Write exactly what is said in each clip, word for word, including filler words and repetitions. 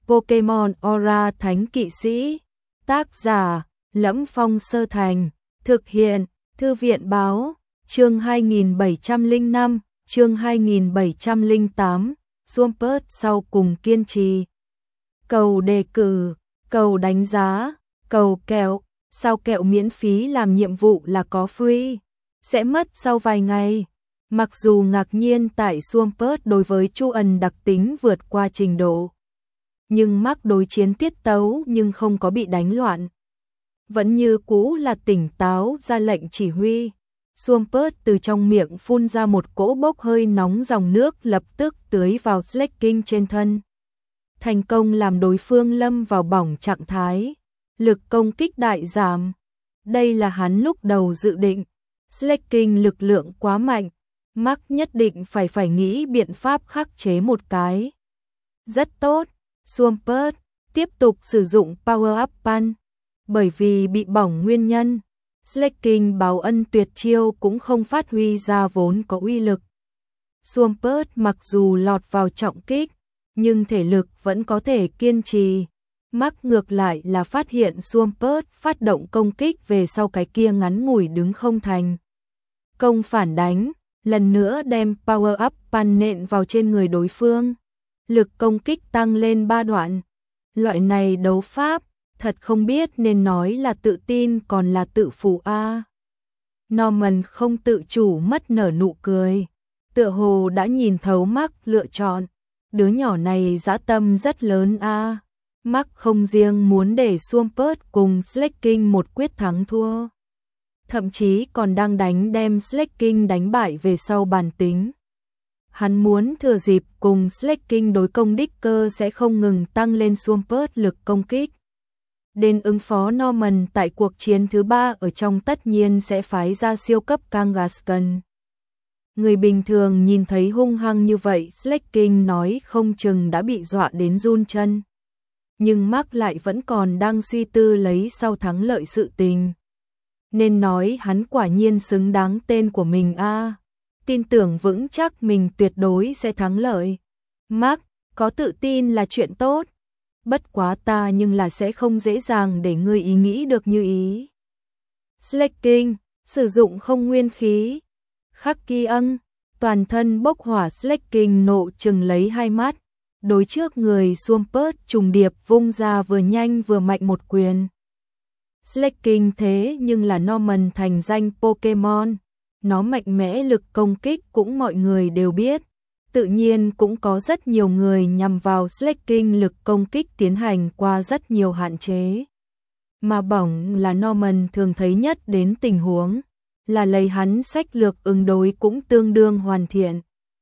Pokemon Aura Thánh Kỵ Sĩ. Tác giả: Lẫm Phong Sơ Thành. Thực hiện: Thư viện báo. Chương hai nghìn bảy trăm lẻ năm, chương hai nghìn bảy trăm lẻ tám. Swampert sau cùng kiên trì. Cầu đề cử, cầu đánh giá, cầu kẹo. Sao kẹo miễn phí làm nhiệm vụ là có free, sẽ mất sau vài ngày. Mặc dù ngạc nhiên tại Swampert đối với Chu Ẩn đặc tính vượt qua trình độ, nhưng Mark đối chiến tiết tấu nhưng không có bị đánh loạn. Vẫn như cũ là tỉnh táo ra lệnh chỉ huy. Swampert từ trong miệng phun ra một cỗ bốc hơi nóng, dòng nước lập tức tưới vào Slaking trên thân, thành công làm đối phương lâm vào bỏng trạng thái, lực công kích đại giảm. Đây là hắn lúc đầu dự định. Slaking lực lượng quá mạnh, Mark nhất định phải phải nghĩ biện pháp khắc chế một cái. Rất tốt, Swampert tiếp tục sử dụng Power Up Punch. Bởi vì bị bỏng nguyên nhân, Slaking báo ân tuyệt chiêu cũng không phát huy ra vốn có uy lực. Swampert mặc dù lọt vào trọng kích, nhưng thể lực vẫn có thể kiên trì. Mark ngược lại là phát hiện Swampert phát động công kích về sau cái kia ngắn ngủi đứng không thành công phản đánh, lần nữa đem Power Up Punch nện vào trên người đối phương. Lực công kích tăng lên ba đoạn. Loại này đấu pháp, thật không biết nên nói là tự tin còn là tự phụ a. Norman không tự chủ mất nở nụ cười, tựa hồ đã nhìn thấu Mark lựa chọn. Đứa nhỏ này dã tâm rất lớn a. Mark không riêng muốn để Swampert cùng Slaking một quyết thắng thua, thậm chí còn đang đánh đem Slaking đánh bại về sau bản tính. Hắn muốn thừa dịp cùng Slaking đối công đích cơ sẽ không ngừng tăng lên Swampert lực công kích. Đến ứng phó Norman tại cuộc chiến thứ ba ở trong tất nhiên sẽ phái ra siêu cấp Kangaskhan. Người bình thường nhìn thấy hung hăng như vậy, Slaking nói không chừng đã bị dọa đến run chân. Nhưng Mark lại vẫn còn đang suy tư lấy sau thắng lợi sự tình. Nên nói hắn quả nhiên xứng đáng tên của mình a. Tin tưởng vững chắc mình tuyệt đối sẽ thắng lợi. Mark, có tự tin là chuyện tốt. Bất quá ta nhưng là sẽ không dễ dàng để ngươi ý nghĩ được như ý. Slaking, sử dụng không nguyên khí. Khắc kỳ ân, toàn thân bốc hỏa. Slaking nộ trừng lấy hai mắt. Đối trước người Swampert trùng điệp vung ra vừa nhanh vừa mạnh một quyền. Slaking thế nhưng là Norman thành danh Pokemon. Nó mạnh mẽ, lực công kích cũng mọi người đều biết. Tự nhiên cũng có rất nhiều người nhằm vào Slaking lực công kích tiến hành qua rất nhiều hạn chế. Mà bỏng là Norman thường thấy nhất đến tình huống, là lấy hắn sách lược ứng đối cũng tương đương hoàn thiện.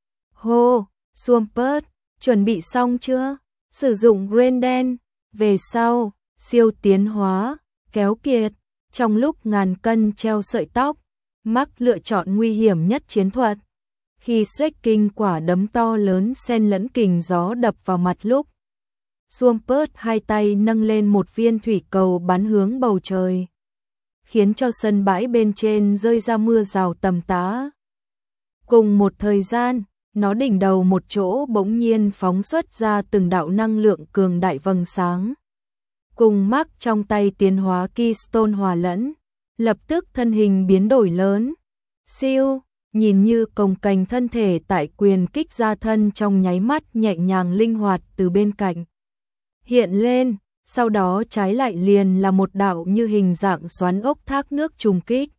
Hô, Swampert, chuẩn bị xong chưa? Sử dụng Grendel. Về sau, siêu tiến hóa, kéo kiệt. Trong lúc ngàn cân treo sợi tóc, Mark lựa chọn nguy hiểm nhất chiến thuật. Khi Slaking quả đấm to lớn xen lẫn kình gió đập vào mặt lúc, Swampert hai tay nâng lên một viên thủy cầu bắn hướng bầu trời, khiến cho sân bãi bên trên rơi ra mưa rào tầm tã. Cùng một thời gian, nó đỉnh đầu một chỗ bỗng nhiên phóng xuất ra từng đạo năng lượng cường đại vầng sáng. Cùng Mark trong tay tiến hóa Keystone hòa lẫn, lập tức thân hình biến đổi lớn. Siêu, nhìn như cồng kềnh thân thể tại quyền kích ra thân trong nháy mắt nhẹ nhàng linh hoạt từ bên cạnh hiện lên, sau đó trái lại liền là một đạo như hình dạng xoắn ốc thác nước trùng kích.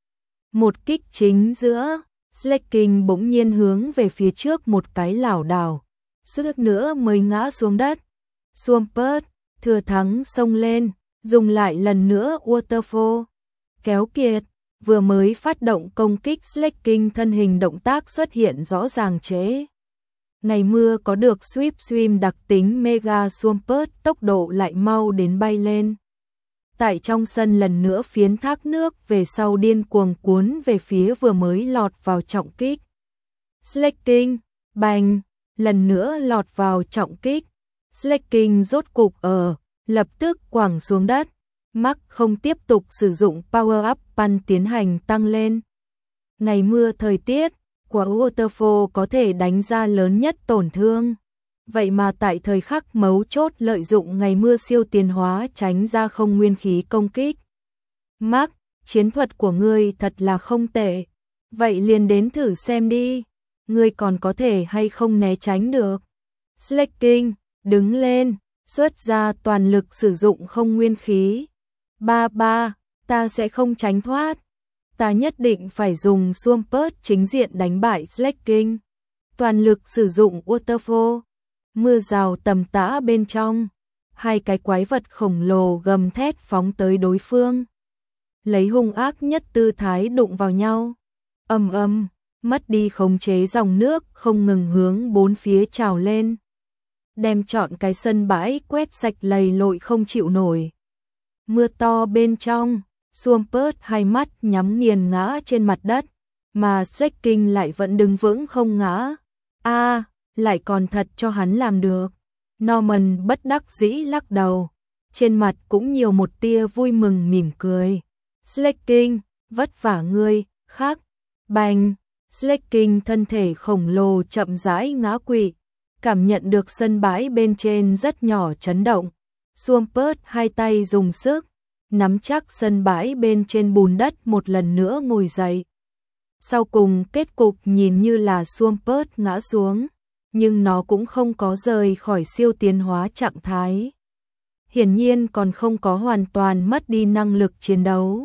Một kích chính giữa, Slaking bỗng nhiên hướng về phía trước một cái lảo đảo, suýt nữa mới ngã xuống đất. Swampert thừa thắng xông lên, dùng lại lần nữa Waterfall. Kéo kiệt, vừa mới phát động công kích, Slaking thân hình động tác xuất hiện rõ ràng trễ. Ngày mưa có được Sweep Swim đặc tính Mega Swampert tốc độ lại mau đến bay lên. Tại trong sân lần nữa phiến thác nước về sau điên cuồng cuốn về phía vừa mới lọt vào trọng kích. Slaking, bành, lần nữa lọt vào trọng kích. Slaking rốt cục ở, lập tức quẳng xuống đất. Mark không tiếp tục sử dụng Power Up Punch tiến hành tăng lên. Ngày mưa thời tiết, quả Waterfall có thể đánh ra lớn nhất tổn thương. vậy mà tại thời khắc mấu chốt lợi dụng ngày mưa siêu tiến hóa tránh ra không nguyên khí công kích. Mark, chiến thuật của ngươi thật là không tệ. Vậy liền đến thử xem đi, ngươi còn có thể hay không né tránh được. Slaking, đứng lên, xuất ra toàn lực sử dụng không nguyên khí. Ba ba, ta sẽ không tránh thoát. Ta nhất định phải dùng Swampert chính diện đánh bại Slaking. Toàn lực sử dụng Waterfall. Mưa rào tầm tã bên trong. Hai cái quái vật khổng lồ gầm thét phóng tới đối phương. Lấy hung ác nhất tư thái đụng vào nhau. Ầm ầm, mất đi khống chế dòng nước không ngừng hướng bốn phía trào lên. Đem trọn cái sân bãi quét sạch lầy lội không chịu nổi. Mưa to bên trong, Swampert hai mắt nhắm nghiền ngã trên mặt đất, mà Slaking lại vẫn đứng vững không ngã. A, à, lại còn thật cho hắn làm được. Norman bất đắc dĩ lắc đầu, trên mặt cũng nhiều một tia vui mừng mỉm cười. Slaking, vất vả ngươi, khác. Bành, Slaking thân thể khổng lồ chậm rãi ngã quỵ, cảm nhận được sân bãi bên trên rất nhỏ chấn động. Swampert hai tay dùng sức, nắm chắc sân bãi bên trên bùn đất một lần nữa ngồi dậy. Sau cùng kết cục nhìn như là Swampert ngã xuống, nhưng nó cũng không có rời khỏi siêu tiến hóa trạng thái. Hiển nhiên còn không có hoàn toàn mất đi năng lực chiến đấu.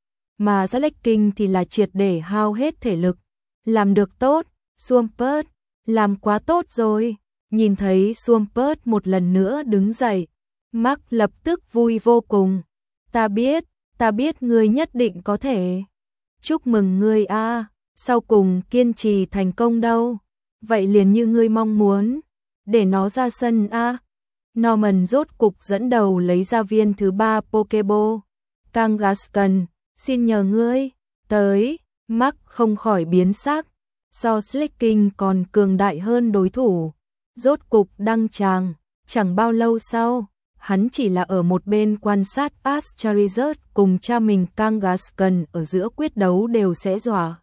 Mà Slaking thì là triệt để hao hết thể lực. Làm được tốt, Swampert, làm quá tốt rồi. Nhìn thấy Swampert một lần nữa đứng dậy, Mark lập tức vui vô cùng. Ta biết, ta biết ngươi nhất định có thể. Chúc mừng ngươi a, sau cùng kiên trì thành công đâu. Vậy liền như ngươi mong muốn, để nó ra sân a. Norman rốt cục dẫn đầu lấy ra viên thứ ba Pokeball. Kangaskhan, xin nhờ ngươi, tới. Mark không khỏi biến sắc, so Slaking còn cường đại hơn đối thủ. Rốt cục đăng tràng, chẳng bao lâu sau, hắn chỉ là ở một bên quan sát Charizard cùng cha mình Kangaskhan ở giữa quyết đấu đều sẽ dọa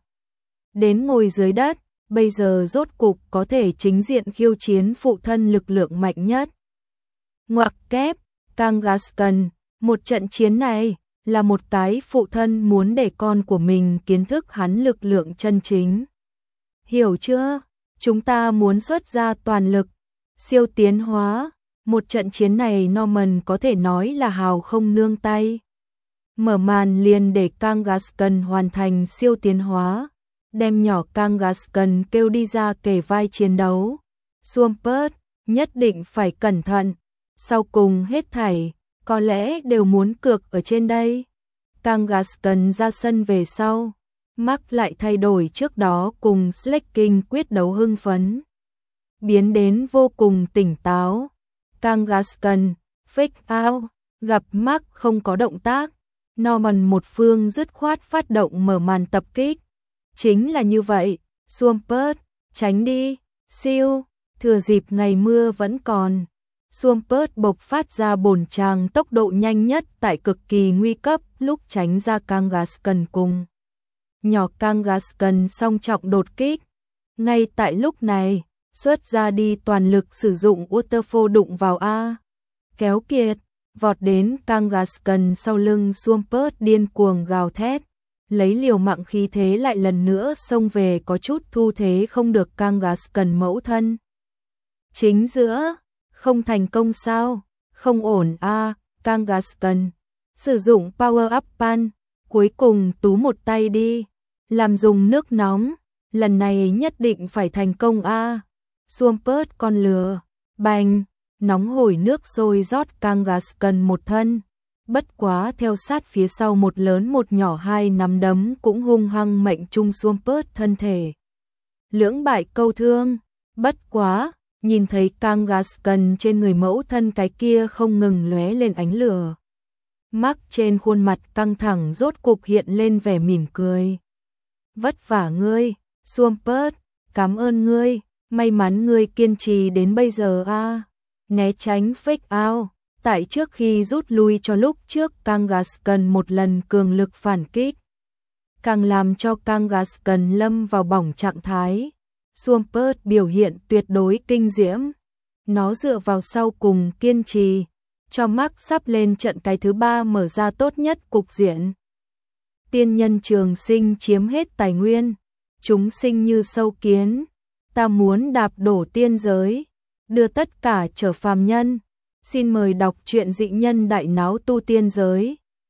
đến ngồi dưới đất, bây giờ rốt cục có thể chính diện khiêu chiến phụ thân lực lượng mạnh nhất. Ngoặc kép, Kangaskhan, một trận chiến này là một cái phụ thân muốn để con của mình kiến thức hắn lực lượng chân chính. Hiểu chưa? Chúng ta muốn xuất ra toàn lực, siêu tiến hóa. Một trận chiến này Norman có thể nói là hào không nương tay. Mở màn liền để Kangaskhan hoàn thành siêu tiến hóa, đem nhỏ Kangaskhan kêu đi ra kề vai chiến đấu. Swampert, nhất định phải cẩn thận, sau cùng hết thảy, có lẽ đều muốn cược ở trên đây. Kangaskhan ra sân về sau, Mark lại thay đổi trước đó cùng Slaking quyết đấu hưng phấn, biến đến vô cùng tỉnh táo. Kangaskhan, fake out, gặp Mark không có động tác, Norman một phương dứt khoát phát động mở màn tập kích. Chính là như vậy, Swampert, tránh đi, siêu, thừa dịp ngày mưa vẫn còn. Swampert bộc phát ra bổn tràng tốc độ nhanh nhất tại cực kỳ nguy cấp lúc tránh ra Kangaskhan cùng. Nhỏ Kangaskhan song trọng đột kích. Ngay tại lúc này, xuất ra đi toàn lực sử dụng Waterfall đụng vào A. Kéo kiệt, vọt đến Kangaskhan sau lưng Swampert điên cuồng gào thét. Lấy liều mạng khí thế lại lần nữa xông về có chút thu thế không được Kangaskhan mẫu thân. Chính giữa, không thành công sao, không ổn a. À, Kangaskhan, sử dụng Power Up Pan, cuối cùng tú một tay đi, làm dùng nước nóng, lần này nhất định phải thành công a. À. Swampert con lừa, bành, nóng hổi nước sôi rót Kangaskhan một thân. Bất quá theo sát phía sau một lớn một nhỏ hai nắm đấm cũng hung hăng mệnh trung Swampert thân thể. Lưỡng bại câu thương, bất quá, nhìn thấy Kangaskhan trên người mẫu thân cái kia không ngừng lóe lên ánh lửa. Mark trên khuôn mặt căng thẳng rốt cục hiện lên vẻ mỉm cười. Vất vả ngươi, Swampert, cảm ơn ngươi, may mắn ngươi kiên trì đến bây giờ a. À. Né tránh fake out. Tại trước khi rút lui cho lúc trước Kangaskhan một lần cường lực phản kích, càng làm cho Kangaskhan lâm vào bỏng trạng thái. Swampert biểu hiện tuyệt đối kinh diễm. nó dựa vào sau cùng kiên trì, cho Mark sắp lên trận cái thứ ba mở ra tốt nhất cục diện. Tiên nhân trường sinh chiếm hết tài nguyên, chúng sinh như sâu kiến, ta muốn đạp đổ tiên giới, đưa tất cả trở phàm nhân. Xin mời đọc truyện Dị Nhân Đại Náo Tu Tiên Giới.